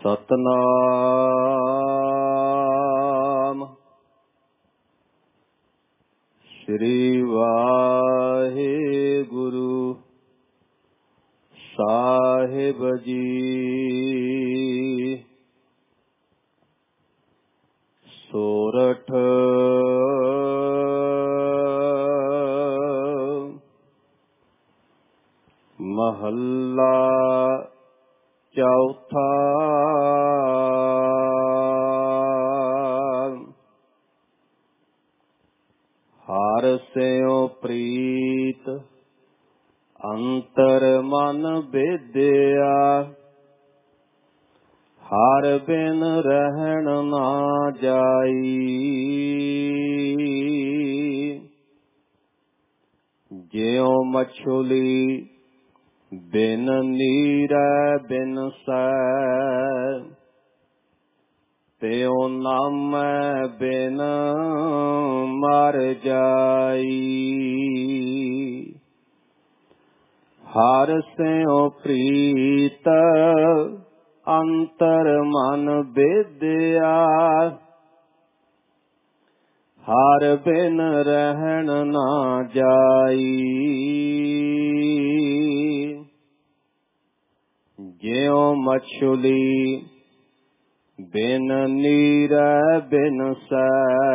ਸਤਨਾਮ ਸ੍ਰੀ ਵਾਹਿਗੁਰੂ ਸਾਹਿਬ ਜੀ। ਸੋਰਠ ਮਹੱਲਾ ਚੌਥਾ। ਹਰਿ ਸਿਉ ਪ੍ਰੀਤ ਅੰਤਰ ਮਨ ਬੇਦਿਆ, ਹਰਿ ਬਿਨ ਰਹਿਣ ਨਾ ਜਾਈ। ਜਿਉ ਮਛਲੀ ਬਿਨ ਨੀਰੈ ਬਿਨਸੈ, ਤਿਉ ਨਾਮੈ ਬਿਨ ਮਰ ਜਾਈ। ਹਰਿ ਸਿਉ ਪ੍ਰੀਤ ਅੰਤਰ ਮਨ ਬੇਦਿਆ, ਹਰਿ ਬਿਨ ਰਹਿਣ ਨਾ ਜਾਈ। ਜਿਉ ਮਛਲੀ ਬਿਨ ਨੀਰੈ ਬਿਨਸੈ,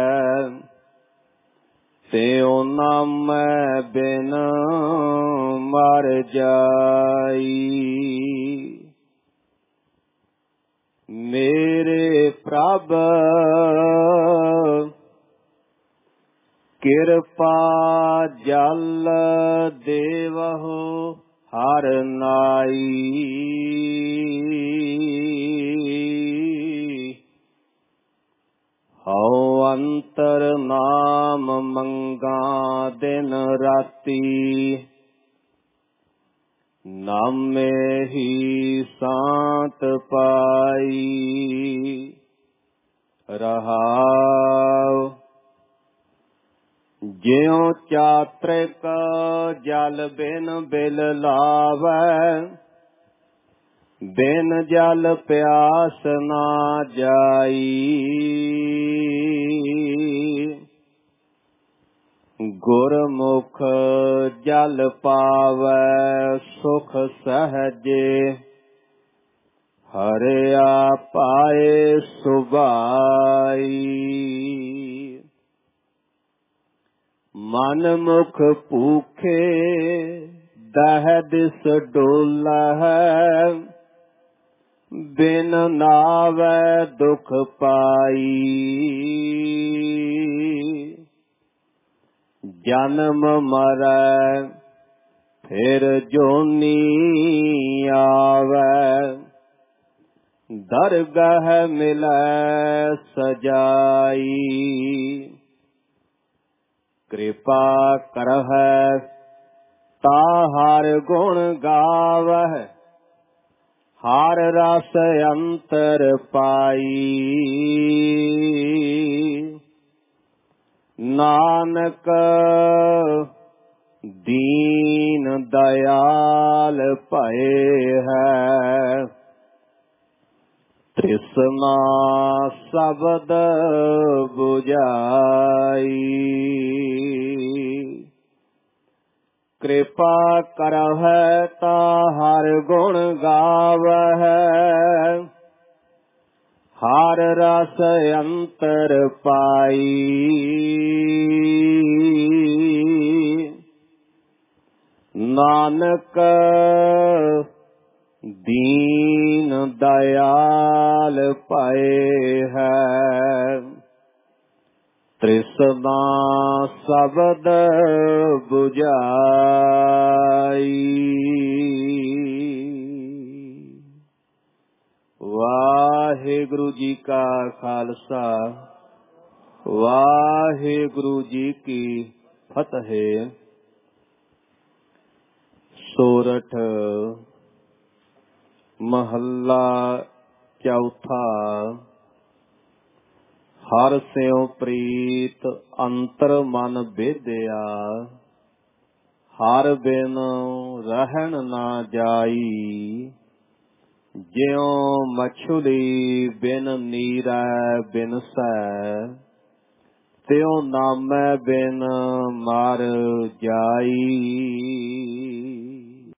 ਤਿਉ ਨਾਮੈ ਬਿਨ ਮਰ ਜਾਈ। ਮੇਰੇ ਪ੍ਰਭ ਕਿਰਪਾ ਜਲ ਦੇਵਹੁ ਹਰਿ ਨਾਈ। ਹਉ ਅੰਤਰ ਨਾਮ ਮੰਗਾ ਦਿਨ ਰਾਤੀ, ਨਾਮੇ ਹੀ ਸਾਤ ਪਾਈ। ਰਹਾਉ ਜਿਉ ਚਾਤ੍ਰਿਕ ਜਲ ਬਿਨ ਬਿਲ ਲਾਵੈ, ਬਿਨ ਜਲ ਪਿਆਸ ਨਾ ਜਾਈ। ਗੁਰਮੁਖ ਜਲ ਪਾਵੈ ਸੁਖ ਸਹਜੇ, ਹਰਿਆ ਪਾਏ ਸੁਭਾਈ। ਮਨ ਮੁਖ ਭੂਖੇ ਦਹਿ ਦਿਸ ਡੋਲਹਿ, ਬਿਨ ਨਾਵੈ ਦੁਖ ਪਾਈ। ਜਨਮ ਮਰੈ ਫਿਰ ਜੋਨੀ ਆਵੈ, ਦਰਗਹ ਮਿਲੈ ਸਜਾਈ। ਕਿਰਪਾ ਕਰਹਿ ਤਾ ਹਰਿ ਗੁਣ ਗਾਵਹਿ, ਹਰਿ ਰਸ ਅੰਤਰ ਪਾਈ। ਨਾਨਕ ਦੀਨ ਦਇਆਲ ਭਏ ਹੈ, ਤ੍ਰਿਸ਼ਨਾ ਸ਼ਬਦ ਬੁਝਾਈ। ਕਿਰਪਾ ਕਰਹਿ ਤਾ ਹਰਿ ਗੁਣ ਗਾਵਹਿ, ਹਰਿ ਰਸ ਅੰਤਰ ਪਾਈ। ਨਾਨਕ ਦੀਨ ਦਇਆਲ ਭਏ ਹੈ, ਤ੍ਰਿਸ਼ਨਾ ਸ਼ਬਦ ਬੁਝਾਈ। ਵਾਹਿਗੁਰੂ ਜੀ ਕਾ ਖਾਲਸਾ, ਵਾਹਿਗੁਰੂ ਜੀ ਕੀ ਫਤਿਹ। ਸੋਰਠ ਮਹੱਲਾ ਚੌਥਾ। ਹਰਿ ਸਿਉ ਪ੍ਰੀਤ ਅੰਤਰ ਮਨ ਬੇਦਿਆ, ਹਰਿ ਬਿਨ ਰਹਿਣ ਨਾ ਜਾਈ। ਜਿਉ ਮਛਲੀ ਬਿਨ ਨੀਰੈ ਬਿਨਸੈ, ਤਿਉ ਨਾਮੈ ਬਿਨ ਮਰ ਜਾਈ।